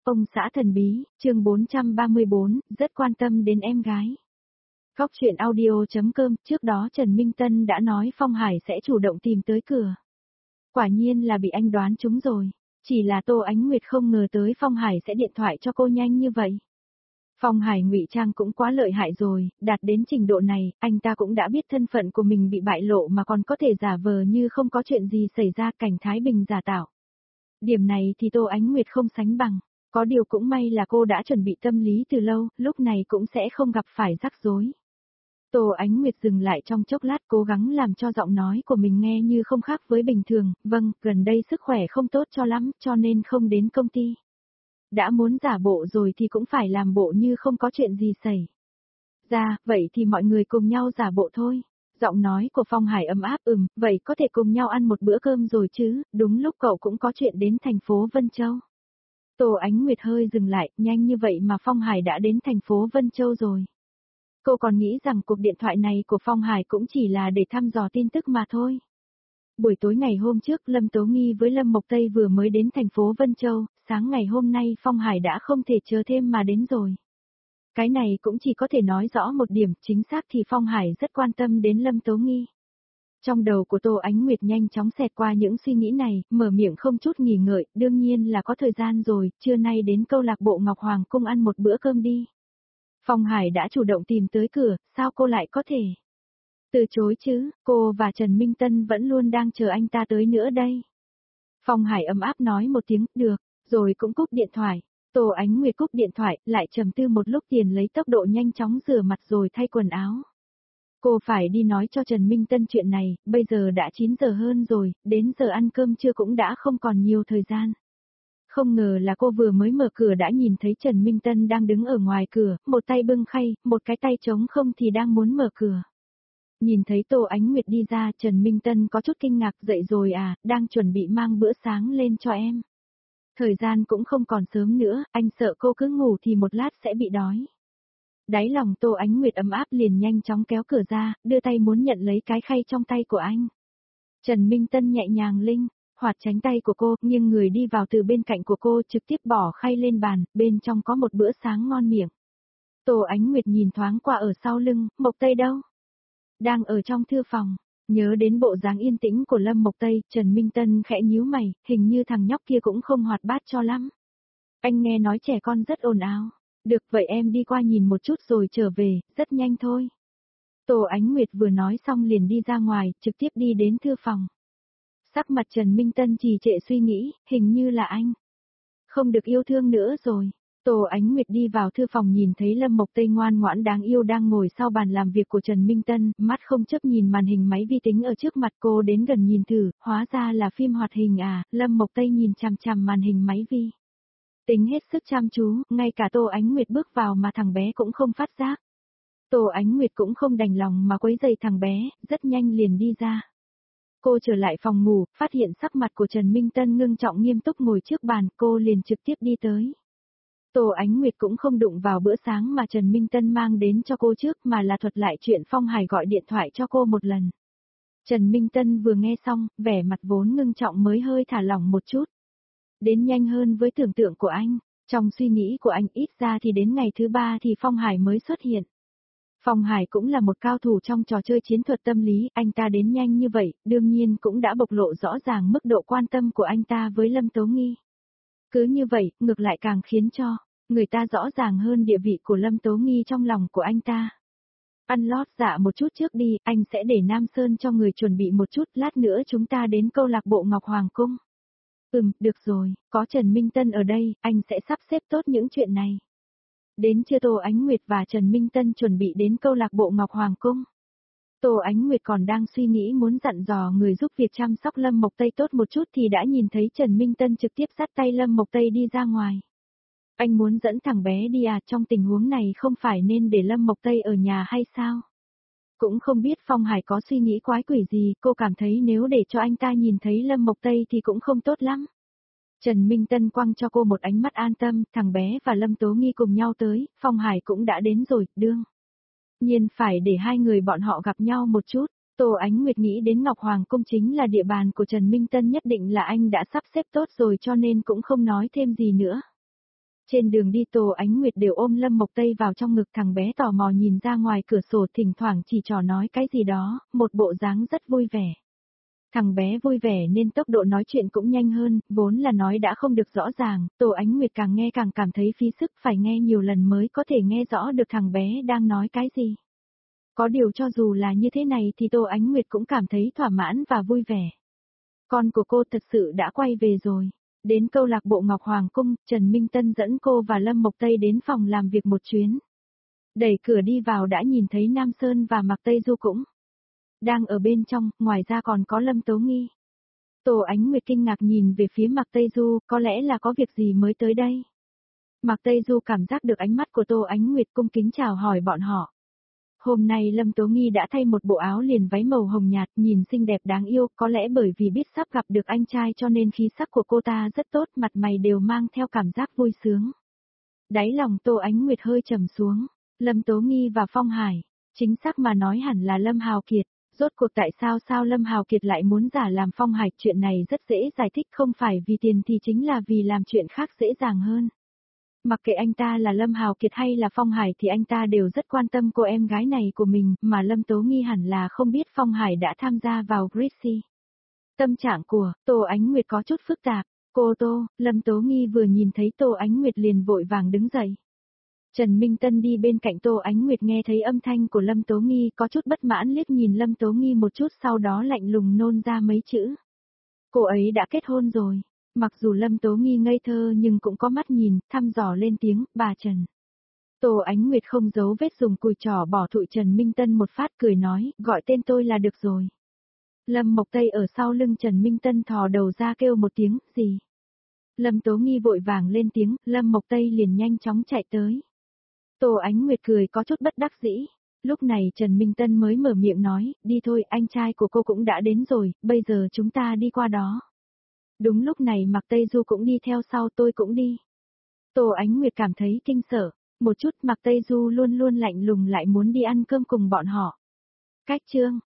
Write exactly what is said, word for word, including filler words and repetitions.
Ông xã thần bí, chương bốn trăm ba mươi bốn, rất quan tâm đến em gái. Góc truyện audio.com, trước đó Trần Minh Tân đã nói Phong Hải sẽ chủ động tìm tới cửa. Quả nhiên là bị anh đoán trúng rồi, chỉ là Tô Ánh Nguyệt không ngờ tới Phong Hải sẽ điện thoại cho cô nhanh như vậy. Phong Hải ngụy trang cũng quá lợi hại rồi, đạt đến trình độ này, anh ta cũng đã biết thân phận của mình bị bại lộ mà còn có thể giả vờ như không có chuyện gì xảy ra, cảnh thái bình giả tạo. Điểm này thì Tô Ánh Nguyệt không sánh bằng. Có điều cũng may là cô đã chuẩn bị tâm lý từ lâu, lúc này cũng sẽ không gặp phải rắc rối. Tô Ánh Nguyệt dừng lại trong chốc lát, cố gắng làm cho giọng nói của mình nghe như không khác với bình thường. Vâng, gần đây sức khỏe không tốt cho lắm, cho nên không đến công ty. Đã muốn giả bộ rồi thì cũng phải làm bộ như không có chuyện gì xảy ra, vậy thì mọi người cùng nhau giả bộ thôi. Giọng nói của Phong Hải ấm áp, ừm, vậy có thể cùng nhau ăn một bữa cơm rồi chứ, đúng lúc cậu cũng có chuyện đến thành phố Vân Châu. Tô Ánh Nguyệt hơi dừng lại, nhanh như vậy mà Phong Hải đã đến thành phố Vân Châu rồi. Cô còn nghĩ rằng cuộc điện thoại này của Phong Hải cũng chỉ là để thăm dò tin tức mà thôi. Buổi tối ngày hôm trước Lâm Tố Nghi với Lâm Mộc Tây vừa mới đến thành phố Vân Châu, sáng ngày hôm nay Phong Hải đã không thể chờ thêm mà đến rồi. Cái này cũng chỉ có thể nói rõ một điểm, chính xác thì Phong Hải rất quan tâm đến Lâm Tố Nghi. Trong đầu của Tô Ánh Nguyệt nhanh chóng xẹt qua những suy nghĩ này, mở miệng không chút nghỉ ngợi, đương nhiên là có thời gian rồi, trưa nay đến câu lạc bộ Ngọc Hoàng Cung ăn một bữa cơm đi. Phong Hải đã chủ động tìm tới cửa, sao cô lại có thể từ chối chứ, cô và Trần Minh Tân vẫn luôn đang chờ anh ta tới nữa đây. Phong Hải ấm áp nói một tiếng, được, rồi cũng cúp điện thoại. Tô Ánh Nguyệt cúp điện thoại, lại trầm tư một lúc tiền lấy tốc độ nhanh chóng rửa mặt rồi thay quần áo. Cô phải đi nói cho Trần Minh Tân chuyện này, bây giờ đã chín giờ hơn rồi, đến giờ ăn cơm trưa cũng đã không còn nhiều thời gian. Không ngờ là cô vừa mới mở cửa đã nhìn thấy Trần Minh Tân đang đứng ở ngoài cửa, một tay bưng khay, một cái tay trống không thì đang muốn mở cửa. Nhìn thấy Tô Ánh Nguyệt đi ra, Trần Minh Tân có chút kinh ngạc, dậy rồi à, đang chuẩn bị mang bữa sáng lên cho em. Thời gian cũng không còn sớm nữa, anh sợ cô cứ ngủ thì một lát sẽ bị đói. Đáy lòng Tô Ánh Nguyệt ấm áp liền nhanh chóng kéo cửa ra, đưa tay muốn nhận lấy cái khay trong tay của anh. Trần Minh Tân nhẹ nhàng linh, hoạt tránh tay của cô, nghiêng người đi vào từ bên cạnh của cô, trực tiếp bỏ khay lên bàn, bên trong có một bữa sáng ngon miệng. Tô Ánh Nguyệt nhìn thoáng qua ở sau lưng, Mộc Tây đâu? Đang ở trong thư phòng. Nhớ đến bộ dáng yên tĩnh của Lâm Mộc Tây, Trần Minh Tân khẽ nhíu mày, hình như thằng nhóc kia cũng không hoạt bát cho lắm. Anh nghe nói trẻ con rất ồn ào. Được, vậy em đi qua nhìn một chút rồi trở về, rất nhanh thôi. Tô Ánh Nguyệt vừa nói xong liền đi ra ngoài, trực tiếp đi đến thư phòng. Sắc mặt Trần Minh Tân trì trệ suy nghĩ, hình như là anh không được yêu thương nữa rồi. Tô Ánh Nguyệt đi vào thư phòng nhìn thấy Lâm Mộc Tây ngoan ngoãn đáng yêu đang ngồi sau bàn làm việc của Trần Minh Tân, mắt không chấp nhìn màn hình máy vi tính ở trước mặt cô, đến gần nhìn thử, hóa ra là phim hoạt hình à. Lâm Mộc Tây nhìn chằm chằm màn hình máy vi tính hết sức chăm chú, ngay cả Tô Ánh Nguyệt bước vào mà thằng bé cũng không phát giác. Tô Ánh Nguyệt cũng không đành lòng mà quấy rầy thằng bé, rất nhanh liền đi ra. Cô trở lại phòng ngủ, phát hiện sắc mặt của Trần Minh Tân ngưng trọng nghiêm túc ngồi trước bàn, cô liền trực tiếp đi tới. Tô Ánh Nguyệt cũng không đụng vào bữa sáng mà Trần Minh Tân mang đến cho cô trước, mà là thuật lại chuyện Phong Hải gọi điện thoại cho cô một lần. Trần Minh Tân vừa nghe xong, vẻ mặt vốn ngưng trọng mới hơi thả lỏng một chút. Đến nhanh hơn với tưởng tượng của anh, trong suy nghĩ của anh ít ra thì đến ngày thứ ba thì Phong Hải mới xuất hiện. Phong Hải cũng là một cao thủ trong trò chơi chiến thuật tâm lý, anh ta đến nhanh như vậy, đương nhiên cũng đã bộc lộ rõ ràng mức độ quan tâm của anh ta với Lâm Tố Nghi. Cứ như vậy, ngược lại càng khiến cho người ta rõ ràng hơn địa vị của Lâm Tố Nghi trong lòng của anh ta. Ăn lót dạ một chút trước đi, anh sẽ để Nam Sơn cho người chuẩn bị một chút, lát nữa chúng ta đến câu lạc bộ Ngọc Hoàng Cung. Ừm, được rồi, có Trần Minh Tân ở đây, anh sẽ sắp xếp tốt những chuyện này. Đến trưa Tô Ánh Nguyệt và Trần Minh Tân chuẩn bị đến câu lạc bộ Ngọc Hoàng Cung. Tô Ánh Nguyệt còn đang suy nghĩ muốn dặn dò người giúp việc chăm sóc Lâm Mộc Tây tốt một chút thì đã nhìn thấy Trần Minh Tân trực tiếp dắt tay Lâm Mộc Tây đi ra ngoài. Anh muốn dẫn thằng bé đi à, trong tình huống này không phải nên để Lâm Mộc Tây ở nhà hay sao? Cũng không biết Phong Hải có suy nghĩ quái quỷ gì, cô cảm thấy nếu để cho anh ta nhìn thấy Lâm Mộc Tây thì cũng không tốt lắm. Trần Minh Tân quăng cho cô một ánh mắt an tâm, thằng bé và Lâm Tố Nghi cùng nhau tới, Phong Hải cũng đã đến rồi, đương nhiên phải để hai người bọn họ gặp nhau một chút. Tô Ánh Nguyệt nghĩ đến Ngọc Hoàng Cung chính là địa bàn của Trần Minh Tân, nhất định là anh đã sắp xếp tốt rồi cho nên cũng không nói thêm gì nữa. Trên đường đi Tô Ánh Nguyệt đều ôm Lâm Mộc Tây vào trong ngực, thằng bé tò mò nhìn ra ngoài cửa sổ, thỉnh thoảng chỉ trò nói cái gì đó, một bộ dáng rất vui vẻ. Thằng bé vui vẻ nên tốc độ nói chuyện cũng nhanh hơn, vốn là nói đã không được rõ ràng, Tô Ánh Nguyệt càng nghe càng cảm thấy phí sức, phải nghe nhiều lần mới có thể nghe rõ được thằng bé đang nói cái gì. Có điều cho dù là như thế này thì Tô Ánh Nguyệt cũng cảm thấy thỏa mãn và vui vẻ. Con của cô thật sự đã quay về rồi. Đến câu lạc bộ Ngọc Hoàng Cung, Trần Minh Tân dẫn cô và Lâm Mộc Tây đến phòng làm việc một chuyến. Đẩy cửa đi vào đã nhìn thấy Nam Sơn và Mạc Tây Du cũng đang ở bên trong, ngoài ra còn có Lâm Tố Nghi. Tô Ánh Nguyệt kinh ngạc nhìn về phía Mạc Tây Du, có lẽ là có việc gì mới tới đây. Mạc Tây Du cảm giác được ánh mắt của Tô Ánh Nguyệt, cung kính chào hỏi bọn họ. Hôm nay Lâm Tố Nghi đã thay một bộ áo liền váy màu hồng nhạt, nhìn xinh đẹp đáng yêu, có lẽ bởi vì biết sắp gặp được anh trai cho nên khí sắc của cô ta rất tốt, mặt mày đều mang theo cảm giác vui sướng. Đáy lòng Tô Ánh Nguyệt hơi trầm xuống, Lâm Tố Nghi và Phong Hải, chính xác mà nói hẳn là Lâm Hào Kiệt, rốt cuộc tại sao sao Lâm Hào Kiệt lại muốn giả làm Phong Hải, chuyện này rất dễ giải thích, không phải vì tiền thì chính là vì làm chuyện khác dễ dàng hơn. Mặc kệ anh ta là Lâm Hào Kiệt hay là Phong Hải thì anh ta đều rất quan tâm cô em gái này của mình, mà Lâm Tố Nghi hẳn là không biết Phong Hải đã tham gia vào Greasy. Tâm trạng của Tô Ánh Nguyệt có chút phức tạp. Cô Tô, Lâm Tố Nghi vừa nhìn thấy Tô Ánh Nguyệt liền vội vàng đứng dậy. Trần Minh Tân đi bên cạnh Tô Ánh Nguyệt nghe thấy âm thanh của Lâm Tố Nghi có chút bất mãn liếc nhìn Lâm Tố Nghi một chút, sau đó lạnh lùng nôn ra mấy chữ. Cô ấy đã kết hôn rồi. Mặc dù Lâm Tố Nghi ngây thơ nhưng cũng có mắt nhìn, thăm dò lên tiếng, bà Trần. Tô Ánh Nguyệt không giấu vết dùng cùi trỏ bỏ thụi Trần Minh Tân một phát, cười nói, gọi tên tôi là được rồi. Lâm Mộc Tây ở sau lưng Trần Minh Tân thò đầu ra kêu một tiếng, gì? Lâm Tố Nghi vội vàng lên tiếng, Lâm Mộc Tây liền nhanh chóng chạy tới. Tô Ánh Nguyệt cười có chút bất đắc dĩ. Lúc này Trần Minh Tân mới mở miệng nói, đi thôi, anh trai của cô cũng đã đến rồi, bây giờ chúng ta đi qua đó. Đúng lúc này Mạc Tây Du cũng đi theo sau, tôi cũng đi. Tô Ánh Nguyệt cảm thấy kinh sợ, một chút Mạc Tây Du luôn luôn lạnh lùng lại muốn đi ăn cơm cùng bọn họ. Cách chương